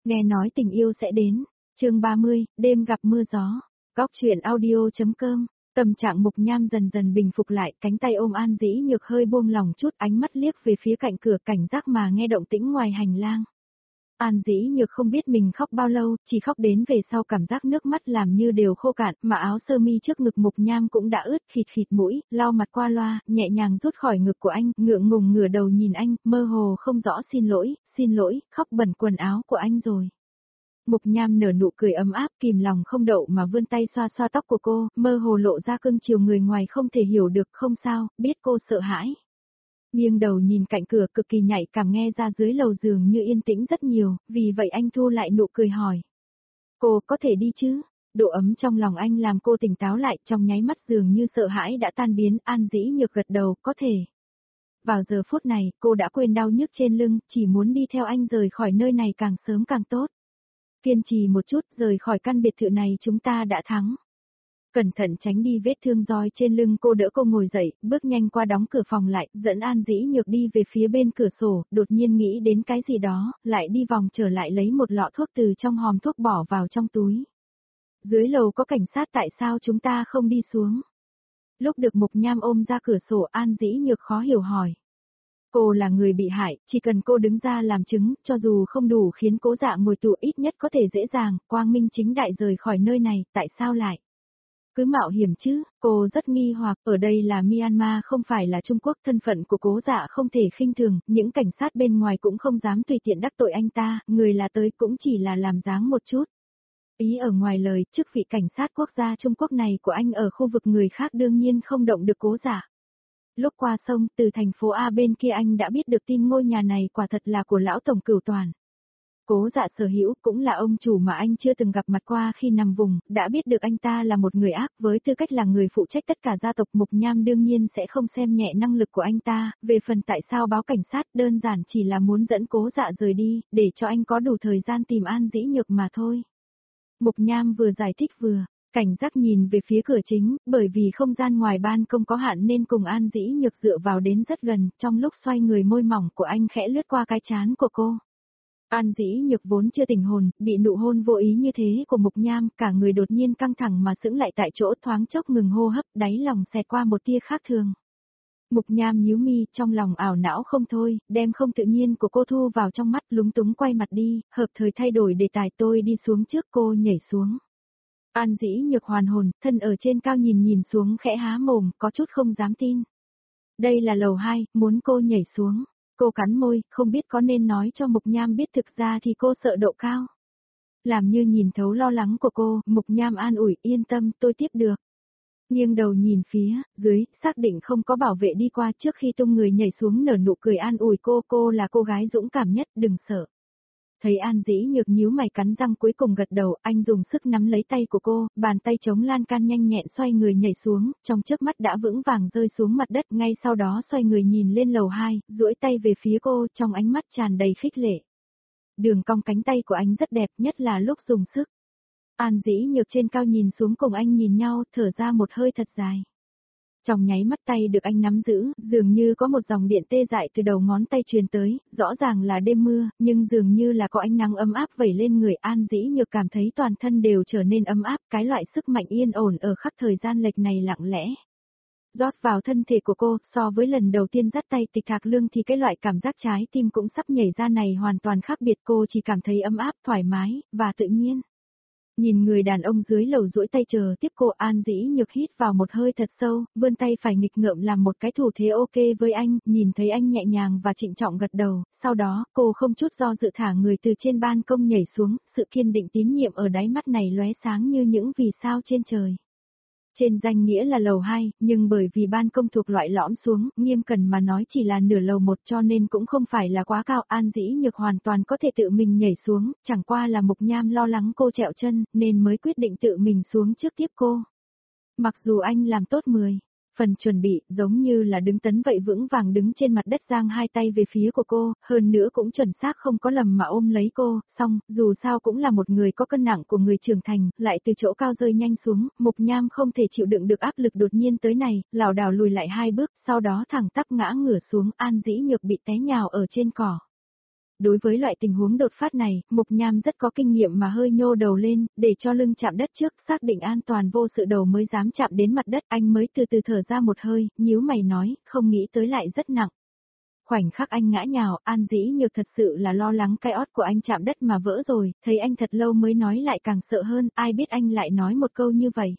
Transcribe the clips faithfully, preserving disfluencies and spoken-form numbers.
Nghe nói tình yêu sẽ đến. Chương ba mươi, đêm gặp mưa gió. Góc truyện audio.com. Tâm trạng Mục Nham dần dần bình phục lại, cánh tay ôm An Dĩ Nhược hơi buông lỏng chút, ánh mắt liếc về phía cạnh cửa, cảnh giác mà nghe động tĩnh ngoài hành lang. An Dĩ Nhược không biết mình khóc bao lâu, chỉ khóc đến về sau cảm giác nước mắt làm như đều khô cạn, mà áo sơ mi trước ngực Mục Nham cũng đã ướt, khịt khịt mũi, lau mặt qua loa, nhẹ nhàng rút khỏi ngực của anh, ngượng ngùng ngửa đầu nhìn anh, mơ hồ không rõ xin lỗi, xin lỗi, khóc bẩn quần áo của anh rồi. Mục Nham nở nụ cười ấm áp, kìm lòng không đậu mà vươn tay xoa xoa tóc của cô, mơ hồ lộ ra cưng chiều, người ngoài không thể hiểu được, không sao, biết cô sợ hãi. Nghiêng đầu nhìn cạnh cửa, cực kỳ nhạy cảm nghe ra dưới lầu giường như yên tĩnh rất nhiều, vì vậy anh thu lại nụ cười hỏi. Cô có thể đi chứ? Độ ấm trong lòng anh làm cô tỉnh táo lại, trong nháy mắt dường như sợ hãi đã tan biến. An Dĩ Nhược gật đầu, có thể. Vào giờ phút này, cô đã quên đau nhức trên lưng, chỉ muốn đi theo anh rời khỏi nơi này càng sớm càng tốt. Kiên trì một chút, rời khỏi căn biệt thự này chúng ta đã thắng. Cẩn thận tránh đi vết thương roi trên lưng, cô đỡ cô ngồi dậy, bước nhanh qua đóng cửa phòng lại, dẫn An Dĩ Nhược đi về phía bên cửa sổ, đột nhiên nghĩ đến cái gì đó, lại đi vòng trở lại lấy một lọ thuốc từ trong hòm thuốc bỏ vào trong túi. Dưới lầu có cảnh sát, tại sao chúng ta không đi xuống? Lúc được Mục Nham ôm ra cửa sổ, An Dĩ Nhược khó hiểu hỏi. Cô là người bị hại, chỉ cần cô đứng ra làm chứng, cho dù không đủ khiến Cố Dạ ngồi tù, ít nhất có thể dễ dàng, quang minh chính đại rời khỏi nơi này, tại sao lại? Cứ mạo hiểm chứ, cô rất nghi hoặc, ở đây là Myanmar không phải là Trung Quốc, thân phận của Cố Dạ không thể khinh thường, những cảnh sát bên ngoài cũng không dám tùy tiện đắc tội anh ta, người là tới cũng chỉ là làm dáng một chút. Ý ở ngoài lời, chức vị cảnh sát quốc gia Trung Quốc này của anh ở khu vực người khác đương nhiên không động được Cố Dạ. Lúc qua sông, từ thành phố A bên kia anh đã biết được tin ngôi nhà này quả thật là của lão tổng cửu toàn. Cố Dạ sở hữu cũng là ông chủ mà anh chưa từng gặp mặt qua khi nằm vùng, đã biết được anh ta là một người ác, với tư cách là người phụ trách tất cả gia tộc Mục Nham đương nhiên sẽ không xem nhẹ năng lực của anh ta, về phần tại sao báo cảnh sát đơn giản chỉ là muốn dẫn Cố Dạ rời đi, để cho anh có đủ thời gian tìm An Dĩ Nhược mà thôi. Mục Nham vừa giải thích vừa cảnh giác nhìn về phía cửa chính, bởi vì không gian ngoài ban công có hạn nên cùng An Dĩ Nhược dựa vào đến rất gần, trong lúc xoay người môi mỏng của anh khẽ lướt qua cái trán của cô. An Dĩ Nhược vốn chưa tỉnh hồn, bị nụ hôn vô ý như thế của Mục Nham, cả người đột nhiên căng thẳng mà sững lại tại chỗ, thoáng chốc ngừng hô hấp, đáy lòng xẹt qua một tia khác thường. Mục Nham nhíu mi, trong lòng ảo não không thôi, đem không tự nhiên của cô thu vào trong mắt, lúng túng quay mặt đi, hợp thời thay đổi đề tài, tôi đi xuống trước, cô nhảy xuống. An Dĩ Nhược hoàn hồn, thân ở trên cao nhìn nhìn xuống khẽ há mồm, có chút không dám tin. Đây là lầu hai, muốn cô nhảy xuống. Cô cắn môi, không biết có nên nói cho Mục Nham biết thực ra thì cô sợ độ cao. Làm như nhìn thấu lo lắng của cô, Mục Nham an ủi, yên tâm, tôi tiếp được. Nghiêng đầu nhìn phía dưới, xác định không có bảo vệ đi qua, trước khi tung người nhảy xuống nở nụ cười an ủi cô, cô là cô gái dũng cảm nhất, đừng sợ. Thấy An Dĩ Nhược nhíu mày cắn răng cuối cùng gật đầu, anh dùng sức nắm lấy tay của cô, bàn tay chống lan can nhanh nhẹn xoay người nhảy xuống, trong chớp mắt đã vững vàng rơi xuống mặt đất, ngay sau đó xoay người nhìn lên lầu hai, duỗi tay về phía cô, trong ánh mắt tràn đầy khích lệ. Đường cong cánh tay của anh rất đẹp, nhất là lúc dùng sức. An Dĩ Nhược trên cao nhìn xuống cùng anh nhìn nhau, thở ra một hơi thật dài. Trong nháy mắt tay được anh nắm giữ, dường như có một dòng điện tê dại từ đầu ngón tay truyền tới, rõ ràng là đêm mưa, nhưng dường như là có ánh nắng ấm áp vẩy lên người. An Dĩ Nhược cảm thấy toàn thân đều trở nên ấm áp, cái loại sức mạnh yên ổn ở khắc thời gian lệch này lặng lẽ rót vào thân thể của cô, so với lần đầu tiên dắt tay tịch Thạc Lương thì cái loại cảm giác trái tim cũng sắp nhảy ra này hoàn toàn khác biệt, cô chỉ cảm thấy ấm áp, thoải mái, và tự nhiên. Nhìn người đàn ông dưới lầu duỗi tay chờ tiếp cô, An Dĩ Nhược hít vào một hơi thật sâu, vươn tay phải nghịch ngợm làm một cái thủ thế ok với anh, nhìn thấy anh nhẹ nhàng và trịnh trọng gật đầu, sau đó, cô không chút do dự thả người từ trên ban công nhảy xuống, sự kiên định tín nhiệm ở đáy mắt này lóe sáng như những vì sao trên trời. Trên danh nghĩa là lầu hai, nhưng bởi vì ban công thuộc loại lõm xuống, nghiêm cần mà nói chỉ là nửa lầu một cho nên cũng không phải là quá cao, An Dĩ Nhược hoàn toàn có thể tự mình nhảy xuống, chẳng qua là Mục Nham lo lắng cô trẹo chân, nên mới quyết định tự mình xuống trước tiếp cô. Mặc dù anh làm tốt mười phần chuẩn bị, giống như là đứng tấn vậy vững vàng đứng trên mặt đất giang hai tay về phía của cô, hơn nữa cũng chuẩn xác không có lầm mà ôm lấy cô, xong, dù sao cũng là một người có cân nặng của người trưởng thành, lại từ chỗ cao rơi nhanh xuống, Mục Nham không thể chịu đựng được áp lực đột nhiên tới này, lảo đảo lùi lại hai bước, sau đó thẳng tắp ngã ngửa xuống, An Dĩ Nhược bị té nhào ở trên cỏ. đối với loại tình huống đột phát này, Mục Nham rất có kinh nghiệm mà hơi nhô đầu lên, để cho lưng chạm đất trước, xác định an toàn vô sự đầu mới dám chạm đến mặt đất, anh mới từ từ thở ra một hơi, nhíu mày nói, không nghĩ tới lại rất nặng. Khoảnh khắc anh ngã nhào, An Dĩ Nhược thật sự là lo lắng cái ót của anh chạm đất mà vỡ rồi, thấy anh thật lâu mới nói lại càng sợ hơn, ai biết anh lại nói một câu như vậy.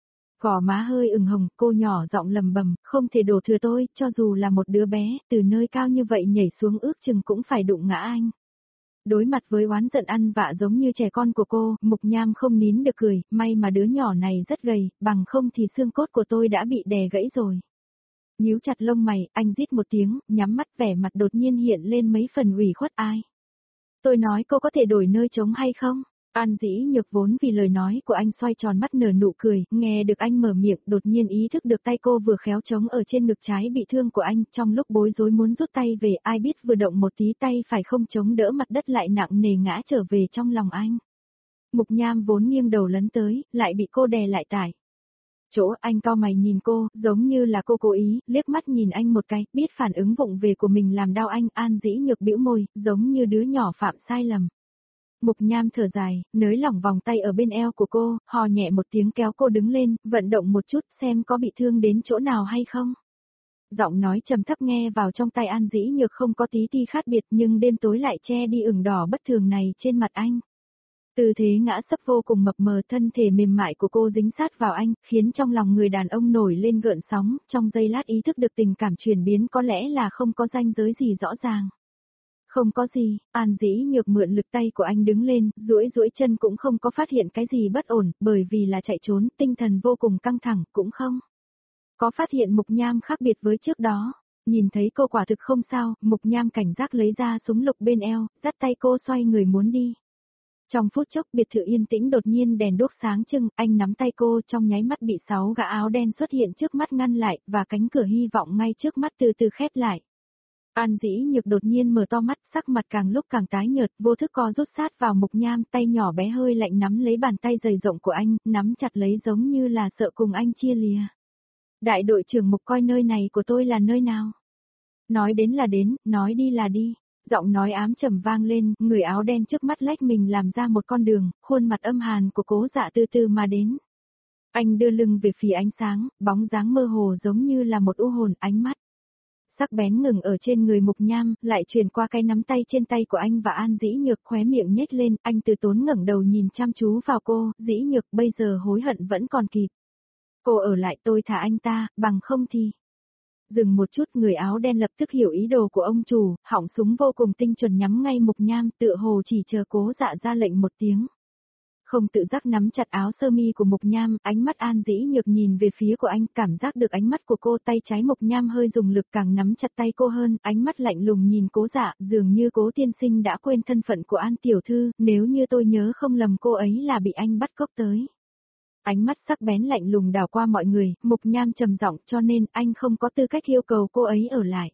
Gò má hơi ửng hồng, cô nhỏ giọng lầm bầm, không thể đổ thừa tôi, cho dù là một đứa bé, từ nơi cao như vậy nhảy xuống ước chừng cũng phải đụng ngã anh. Đối mặt với oán giận ăn vạ giống như trẻ con của cô, Mục Nham không nín được cười, may mà đứa nhỏ này rất gầy, bằng không thì xương cốt của tôi đã bị đè gãy rồi. Nhíu chặt lông mày, anh rít một tiếng, nhắm mắt vẻ mặt đột nhiên hiện lên mấy phần ủy khuất ai. Tôi nói cô có thể đổi nơi trống hay không? An Dĩ Nhược vốn vì lời nói của anh xoay tròn mắt nở nụ cười, nghe được anh mở miệng đột nhiên ý thức được tay cô vừa khéo trống ở trên ngực trái bị thương của anh, trong lúc bối rối muốn rút tay về ai biết vừa động một tí tay phải không chống đỡ mặt đất lại nặng nề ngã trở về trong lòng anh. Mục Nham vốn nghiêng đầu lấn tới, lại bị cô đè lại tải. Chỗ anh cau mày nhìn cô, giống như là cô cố ý, liếc mắt nhìn anh một cái, biết phản ứng vụng về của mình làm đau anh, An Dĩ Nhược bĩu môi, giống như đứa nhỏ phạm sai lầm. Mục Nham thở dài, nới lỏng vòng tay ở bên eo của cô, hò nhẹ một tiếng kéo cô đứng lên, vận động một chút xem có bị thương đến chỗ nào hay không. Giọng nói trầm thấp nghe vào trong tai An Dĩ Nhược không có tí ti khác biệt nhưng đêm tối lại che đi ửng đỏ bất thường này trên mặt anh. Tư thế ngã sấp vô cùng mập mờ, thân thể mềm mại của cô dính sát vào anh, khiến trong lòng người đàn ông nổi lên gợn sóng, trong giây lát ý thức được tình cảm chuyển biến có lẽ là không có ranh giới gì rõ ràng. Không có gì, An Dĩ Nhược mượn lực tay của anh đứng lên, duỗi duỗi chân cũng không có phát hiện cái gì bất ổn, bởi vì là chạy trốn, tinh thần vô cùng căng thẳng, cũng không có phát hiện Mục Nham khác biệt với trước đó. Nhìn thấy cô quả thực không sao, Mục Nham cảnh giác lấy ra súng lục bên eo, dắt tay cô xoay người muốn đi. Trong phút chốc biệt thự yên tĩnh đột nhiên đèn đuốc sáng trưng, anh nắm tay cô trong nháy mắt bị sáu gã áo đen xuất hiện trước mắt ngăn lại, và cánh cửa hy vọng ngay trước mắt từ từ khép lại. An Dĩ Nhược đột nhiên mở to mắt, sắc mặt càng lúc càng tái nhợt, vô thức co rút sát vào Mục Nham, tay nhỏ bé hơi lạnh nắm lấy bàn tay dày rộng của anh, nắm chặt lấy giống như là sợ cùng anh chia lìa. Đại đội trưởng Mục coi nơi này của tôi là nơi nào? Nói đến là đến, nói đi là đi. Giọng nói ám trầm vang lên, người áo đen trước mắt lách mình làm ra một con đường, khuôn mặt âm hàn của Cố Dạ từ từ mà đến. Anh đưa lưng về phía ánh sáng, bóng dáng mơ hồ giống như là một u hồn, ánh mắt sắc bén ngừng ở trên người Mục Nham, lại truyền qua cái nắm tay trên tay của anh và An Dĩ Nhược, khóe miệng nhếch lên, anh từ tốn ngẩng đầu nhìn chăm chú vào cô, Dĩ Nhược bây giờ hối hận vẫn còn kịp. Cô ở lại tôi thả anh ta, bằng không thì... Dừng một chút, người áo đen lập tức hiểu ý đồ của ông chủ, họng súng vô cùng tinh chuẩn nhắm ngay Mục Nham, tựa hồ chỉ chờ Cố Dạ ra lệnh một tiếng. Không tự giác nắm chặt áo sơ mi của Mục Nham, ánh mắt An Dĩ Nhược nhìn về phía của anh, cảm giác được ánh mắt của cô, tay trái Mục Nham hơi dùng lực càng nắm chặt tay cô hơn, ánh mắt lạnh lùng nhìn Cố Dạ, dường như Cố tiên sinh đã quên thân phận của An tiểu thư, nếu như tôi nhớ không lầm cô ấy là bị anh bắt cóc tới. Ánh mắt sắc bén lạnh lùng đảo qua mọi người, Mục Nham trầm giọng, cho nên anh không có tư cách yêu cầu cô ấy ở lại.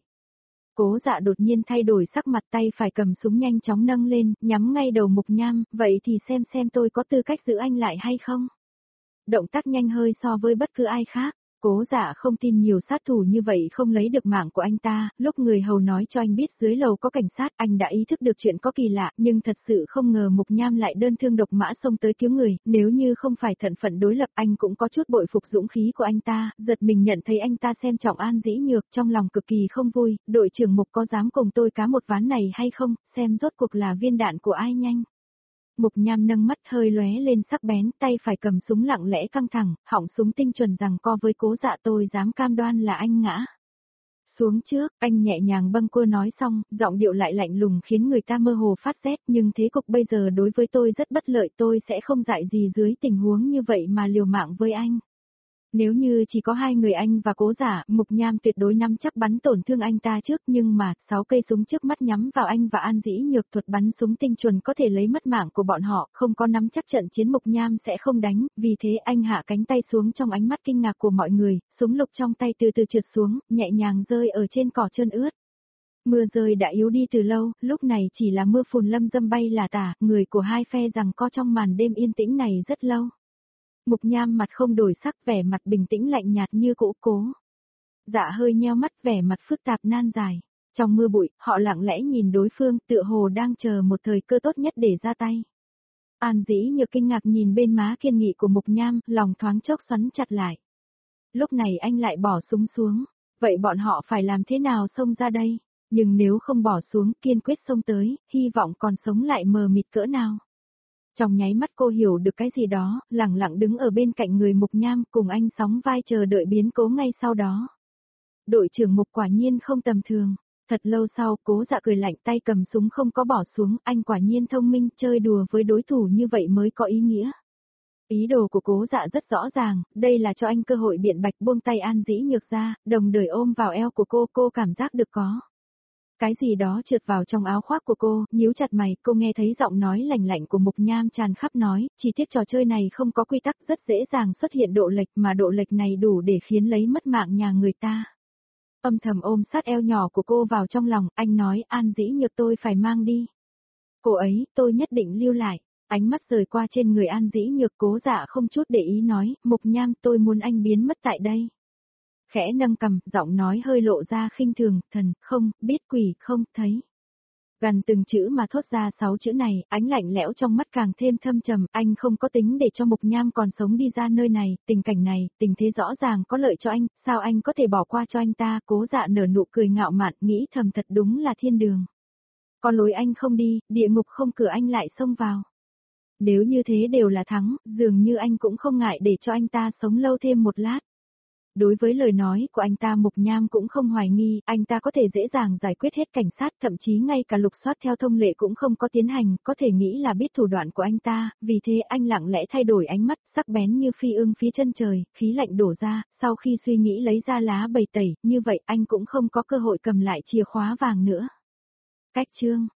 Cố Dạ đột nhiên thay đổi sắc mặt, tay phải cầm súng nhanh chóng nâng lên, nhắm ngay đầu Mục Nham, vậy thì xem xem tôi có tư cách giữ anh lại hay không. Động tác nhanh hơi so với bất cứ ai khác. Cố Dạ không tin nhiều sát thủ như vậy không lấy được mạng của anh ta, lúc người hầu nói cho anh biết dưới lầu có cảnh sát, anh đã ý thức được chuyện có kỳ lạ, nhưng thật sự không ngờ Mục Nham lại đơn thương độc mã xông tới cứu người, nếu như không phải thận phận đối lập anh cũng có chút bội phục dũng khí của anh ta, giật mình nhận thấy anh ta xem trọng An Dĩ Nhược, trong lòng cực kỳ không vui, đội trưởng Mục có dám cùng tôi cá một ván này hay không, xem rốt cuộc là viên đạn của ai nhanh. Mục Nham nâng mắt hơi lóe lên sắc bén, tay phải cầm súng lặng lẽ căng thẳng, họng súng tinh chuẩn rằng co với Cố Dạ, tôi dám cam đoan là anh ngã xuống trước, anh nhẹ nhàng bâng quơ nói xong, giọng điệu lại lạnh lùng khiến người ta mơ hồ phát rét, nhưng thế cục bây giờ đối với tôi rất bất lợi, tôi sẽ không dại gì dưới tình huống như vậy mà liều mạng với anh. Nếu như chỉ có hai người anh và Cố Dạ, Mục Nham tuyệt đối nắm chắc bắn tổn thương anh ta trước, nhưng mà, sáu cây súng trước mắt nhắm vào anh và An Dĩ Nhược, thuật bắn súng tinh chuẩn có thể lấy mất mạng của bọn họ, không có nắm chắc trận chiến Mục Nham sẽ không đánh, vì thế anh hạ cánh tay xuống trong ánh mắt kinh ngạc của mọi người, súng lục trong tay từ từ trượt xuống, nhẹ nhàng rơi ở trên cỏ trơn ướt. Mưa rơi đã yếu đi từ lâu, lúc này chỉ là mưa phùn lâm dâm bay là tả, người của hai phe giằng co trong màn đêm yên tĩnh này rất lâu. Mục Nham mặt không đổi sắc, vẻ mặt bình tĩnh lạnh nhạt như cũ. Cố Dạ hơi nheo mắt, vẻ mặt phức tạp nan giải. Trong mưa bụi, họ lặng lẽ nhìn đối phương tựa hồ đang chờ một thời cơ tốt nhất để ra tay. An Dĩ Nhược kinh ngạc nhìn bên má kiên nghị của Mục Nham, lòng thoáng chốc xoắn chặt lại. Lúc này anh lại bỏ súng xuống, vậy bọn họ phải làm thế nào xông ra đây? Nhưng nếu không bỏ xuống kiên quyết xông tới, hy vọng còn sống lại mờ mịt cỡ nào. Trong nháy mắt cô hiểu được cái gì đó, lặng lặng đứng ở bên cạnh người Mục Nham cùng anh sóng vai chờ đợi biến cố ngay sau đó. Đội trưởng Mục quả nhiên không tầm thường. Thật lâu sau, Cố Dạ cười lạnh, tay cầm súng không có bỏ xuống, anh quả nhiên thông minh, chơi đùa với đối thủ như vậy mới có ý nghĩa. Ý đồ của Cố Dạ rất rõ ràng, đây là cho anh cơ hội biện bạch, buông tay An Dĩ Nhược ra, đồng thời ôm vào eo của cô, cô cảm giác được có cái gì đó trượt vào trong áo khoác của cô, nhíu chặt mày, cô nghe thấy giọng nói lạnh lạnh của Mục Nham tràn khắp nói, chi tiết trò chơi này không có quy tắc, rất dễ dàng xuất hiện độ lệch, mà độ lệch này đủ để khiến lấy mất mạng nhà người ta. Âm thầm ôm sát eo nhỏ của cô vào trong lòng, anh nói, An Dĩ Nhược tôi phải mang đi. Cô ấy, tôi nhất định lưu lại. Ánh mắt rời qua trên người An Dĩ Nhược, Cố Dạ không chút để ý nói, Mục Nham tôi muốn anh biến mất tại đây. Khẽ nâng cằm, giọng nói hơi lộ ra khinh thường, thần, không, biết quỷ, không, thấy. Gần từng chữ mà thốt ra sáu chữ này, ánh lạnh lẽo trong mắt càng thêm thâm trầm, anh không có tính để cho Mục Nham còn sống đi ra nơi này, tình cảnh này, tình thế rõ ràng có lợi cho anh, sao anh có thể bỏ qua cho anh ta? Cố Dạ nở nụ cười ngạo mạn, nghĩ thầm thật đúng là thiên đường. Có lối anh không đi, địa ngục không cửa anh lại xông vào. Nếu như thế đều là thắng, dường như anh cũng không ngại để cho anh ta sống lâu thêm một lát. Đối với lời nói của anh ta, Mục Nham cũng không hoài nghi, anh ta có thể dễ dàng giải quyết hết cảnh sát, thậm chí ngay cả lục soát theo thông lệ cũng không có tiến hành, có thể nghĩ là biết thủ đoạn của anh ta, vì thế anh lặng lẽ thay đổi ánh mắt, sắc bén như phi ưng phía chân trời, khí lạnh đổ ra, sau khi suy nghĩ lấy ra lá bầy tẩy, như vậy anh cũng không có cơ hội cầm lại chìa khóa vàng nữa. Cách chương